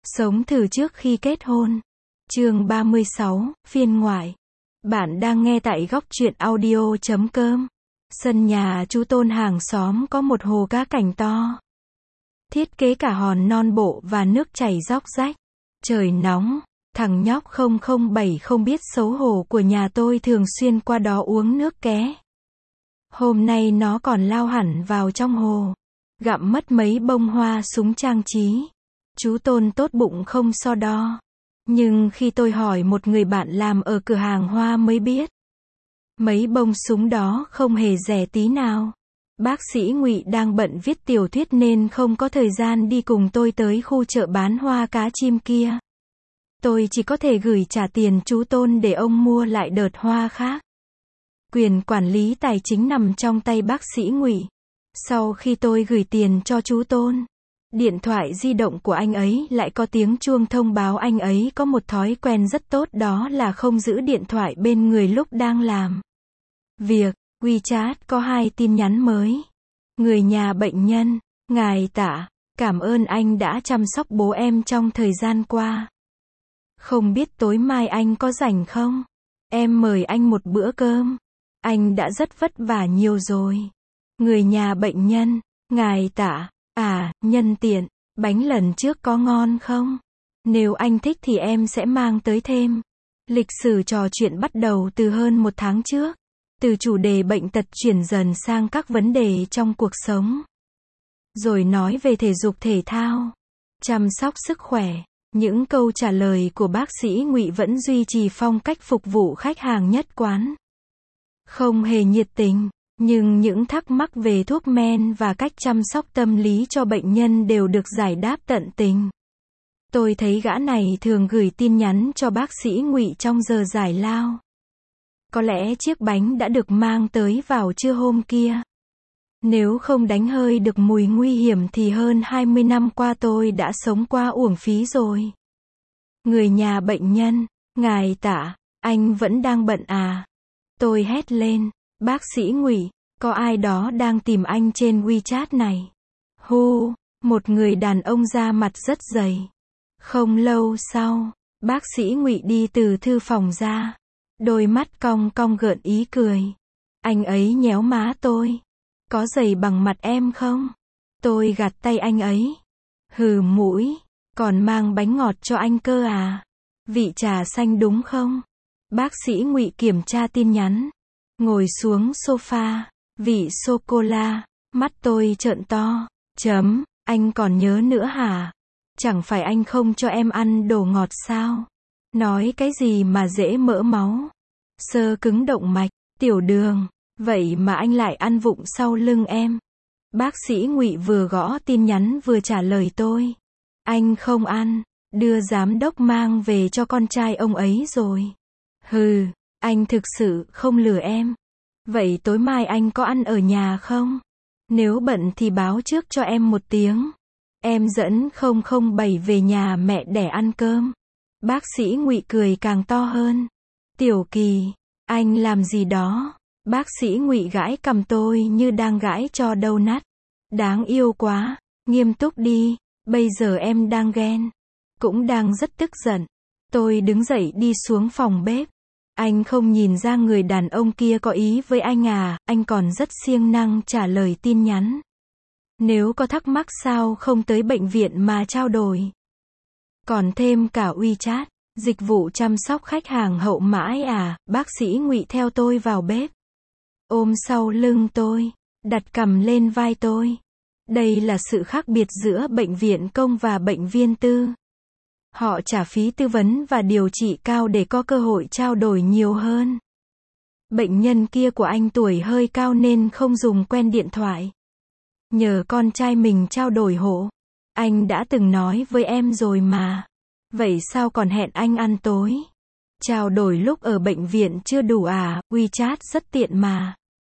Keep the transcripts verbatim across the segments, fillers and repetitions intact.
Sống thử trước khi kết hôn. Chương ba mươi sáu, phiên ngoại. Bạn đang nghe tại góc truyện audio chấm com. Sân nhà chú Tôn hàng xóm có một hồ cá cảnh to. Thiết kế cả hòn non bộ và nước chảy róc rách. Trời nóng, thằng nhóc không không bảy không biết xấu hổ của nhà tôi thường xuyên qua đó uống nước ké. Hôm nay nó còn lao hẳn vào trong hồ, gặm mất mấy bông hoa súng trang trí. Chú Tôn tốt bụng không so đo. Nhưng khi tôi hỏi một người bạn làm ở cửa hàng hoa mới biết, mấy bông súng đó không hề rẻ tí nào. Bác sĩ Ngụy đang bận viết tiểu thuyết nên không có thời gian đi cùng tôi tới khu chợ bán hoa cá chim kia. Tôi chỉ có thể gửi trả tiền chú Tôn để ông mua lại đợt hoa khác. Quyền quản lý tài chính nằm trong tay bác sĩ Ngụy. Sau khi tôi gửi tiền cho chú Tôn, điện thoại di động của anh ấy lại có tiếng chuông thông báo anh ấy có một thói quen rất tốt, đó là không giữ điện thoại bên người lúc đang làm việc. WeChat có hai tin nhắn mới. Người nhà bệnh nhân, ngài Tạ, cảm ơn anh đã chăm sóc bố em trong thời gian qua. Không biết tối mai anh có rảnh không? Em mời anh một bữa cơm. Anh đã rất vất vả nhiều rồi. Người nhà bệnh nhân, ngài Tạ, à, nhân tiện, bánh lần trước có ngon không? Nếu anh thích thì em sẽ mang tới thêm. Lịch sử trò chuyện bắt đầu từ hơn một tháng trước. Từ chủ đề bệnh tật chuyển dần sang các vấn đề trong cuộc sống. Rồi nói về thể dục thể thao, chăm sóc sức khỏe. Những câu trả lời của bác sĩ Ngụy vẫn duy trì phong cách phục vụ khách hàng nhất quán. Không hề nhiệt tình, nhưng những thắc mắc về thuốc men và cách chăm sóc tâm lý cho bệnh nhân đều được giải đáp tận tình. Tôi thấy gã này thường gửi tin nhắn cho bác sĩ Ngụy trong giờ giải lao. Có lẽ chiếc bánh đã được mang tới vào trưa hôm kia. Nếu không đánh hơi được mùi nguy hiểm thì hơn hai mươi năm qua tôi đã sống qua uổng phí rồi. Người nhà bệnh nhân, ngài Tạ, anh vẫn đang bận à? Tôi hét lên, bác sĩ Ngụy, có ai đó đang tìm anh trên WeChat này. Hu, một người đàn ông da mặt rất dày. Không lâu sau, bác sĩ Ngụy đi từ thư phòng ra. Đôi mắt cong cong gợn ý cười. Anh ấy nhéo má tôi. Có dày bằng mặt em không? Tôi gạt tay anh ấy. Hừ mũi, còn mang bánh ngọt cho anh cơ à? Vị trà xanh đúng không? Bác sĩ Ngụy kiểm tra tin nhắn. Ngồi xuống sofa. Vị sô-cô-la. Mắt tôi trợn to. Chấm, anh còn nhớ nữa hả? Chẳng phải anh không cho em ăn đồ ngọt sao? Nói cái gì mà dễ mỡ máu, xơ cứng động mạch, tiểu đường, vậy mà anh lại ăn vụng sau lưng em. Bác sĩ Ngụy vừa gõ tin nhắn vừa trả lời tôi. Anh không ăn, đưa giám đốc mang về cho con trai ông ấy rồi. Hừ, anh thực sự không lừa em. Vậy tối mai anh có ăn ở nhà không? Nếu bận thì báo trước cho em một tiếng. Em dẫn không không bảy về nhà mẹ để ăn cơm. Bác sĩ Ngụy cười càng to hơn. Tiểu Kỳ, anh làm gì đó? Bác sĩ Ngụy gãi cằm tôi như đang gãi cho đâu nát. Đáng yêu quá, nghiêm túc đi, bây giờ em đang ghen. Cũng đang rất tức giận. Tôi đứng dậy đi xuống phòng bếp. Anh không nhìn ra người đàn ông kia có ý với anh à? Anh còn rất siêng năng trả lời tin nhắn. Nếu có thắc mắc sao không tới bệnh viện mà trao đổi? Còn thêm cả WeChat, dịch vụ chăm sóc khách hàng hậu mãi à? Bác sĩ Ngụy theo tôi vào bếp. Ôm sau lưng tôi, đặt cằm lên vai tôi. Đây là sự khác biệt giữa bệnh viện công và bệnh viện tư. Họ trả phí tư vấn và điều trị cao để có cơ hội trao đổi nhiều hơn. Bệnh nhân kia của anh tuổi hơi cao nên không dùng quen điện thoại. Nhờ con trai mình trao đổi hộ. Anh đã từng nói với em rồi mà. Vậy sao còn hẹn anh ăn tối? Trao đổi lúc ở bệnh viện chưa đủ à? WeChat rất tiện mà.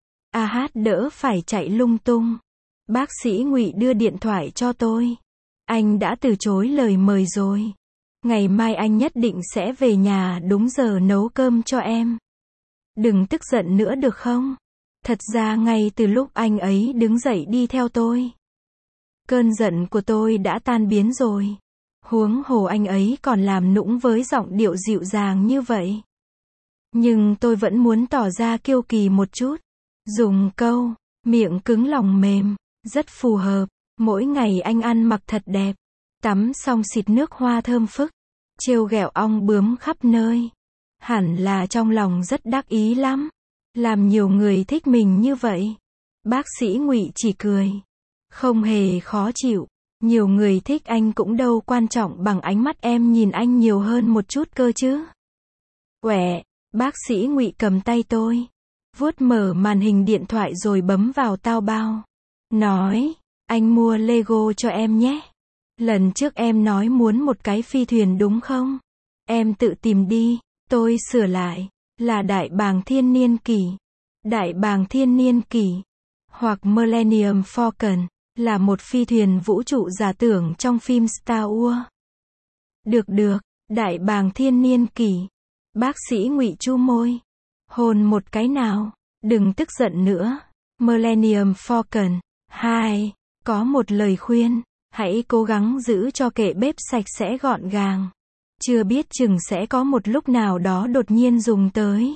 A hát đỡ phải chạy lung tung. Bác sĩ Ngụy đưa điện thoại cho tôi. Anh đã từ chối lời mời rồi. Ngày mai anh nhất định sẽ về nhà đúng giờ nấu cơm cho em. Đừng tức giận nữa được không? Thật ra ngay từ lúc anh ấy đứng dậy đi theo tôi, cơn giận của tôi đã tan biến rồi. Huống hồ anh ấy còn làm nũng với giọng điệu dịu dàng như vậy. Nhưng tôi vẫn muốn tỏ ra kiêu kỳ một chút. Dùng câu, miệng cứng lòng mềm, rất phù hợp. Mỗi ngày anh ăn mặc thật đẹp. Tắm xong xịt nước hoa thơm phức. Trêu ghẹo ong bướm khắp nơi. Hẳn là trong lòng rất đắc ý lắm. Làm nhiều người thích mình như vậy. Bác sĩ Ngụy chỉ cười. Không hề khó chịu. Nhiều người thích anh cũng đâu quan trọng bằng ánh mắt em nhìn anh nhiều hơn một chút cơ chứ. Quẹ, bác sĩ Ngụy cầm tay tôi. Vuốt mở màn hình điện thoại rồi bấm vào tao bao. Nói, anh mua Lego cho em nhé. Lần trước em nói muốn một cái phi thuyền đúng không? Em tự tìm đi. Tôi sửa lại. Là đại bàng thiên niên kỷ. Đại bàng thiên niên kỷ. Hoặc Millennium Falcon. Là một phi thuyền vũ trụ giả tưởng trong phim Star Wars. Được được. Đại bàng thiên niên kỷ. Bác sĩ Ngụy chu môi. Hôn một cái nào. Đừng tức giận nữa. Millennium Falcon. Hai. Có một lời khuyên. Hãy cố gắng giữ cho kệ bếp sạch sẽ gọn gàng. Chưa biết chừng sẽ có một lúc nào đó đột nhiên dùng tới.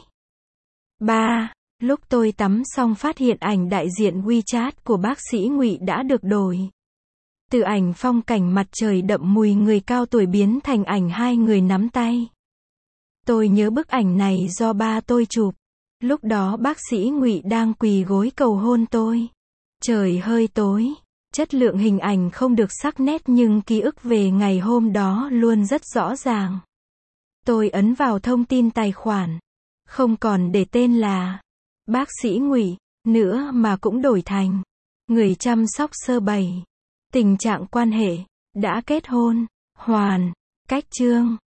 Ba. Lúc tôi tắm xong phát hiện ảnh đại diện WeChat của bác sĩ Ngụy đã được đổi. Từ ảnh phong cảnh mặt trời đậm mùi người cao tuổi biến thành ảnh hai người nắm tay. Tôi nhớ bức ảnh này do ba tôi chụp. Lúc đó bác sĩ Ngụy đang quỳ gối cầu hôn tôi. Trời hơi tối. Chất lượng hình ảnh không được sắc nét nhưng ký ức về ngày hôm đó luôn rất rõ ràng. Tôi ấn vào thông tin tài khoản. Không còn để tên là bác sĩ Ngụy nữa mà cũng đổi thành người chăm sóc sơ bảy. Tình trạng quan hệ đã kết hôn, hoàn, cách chương.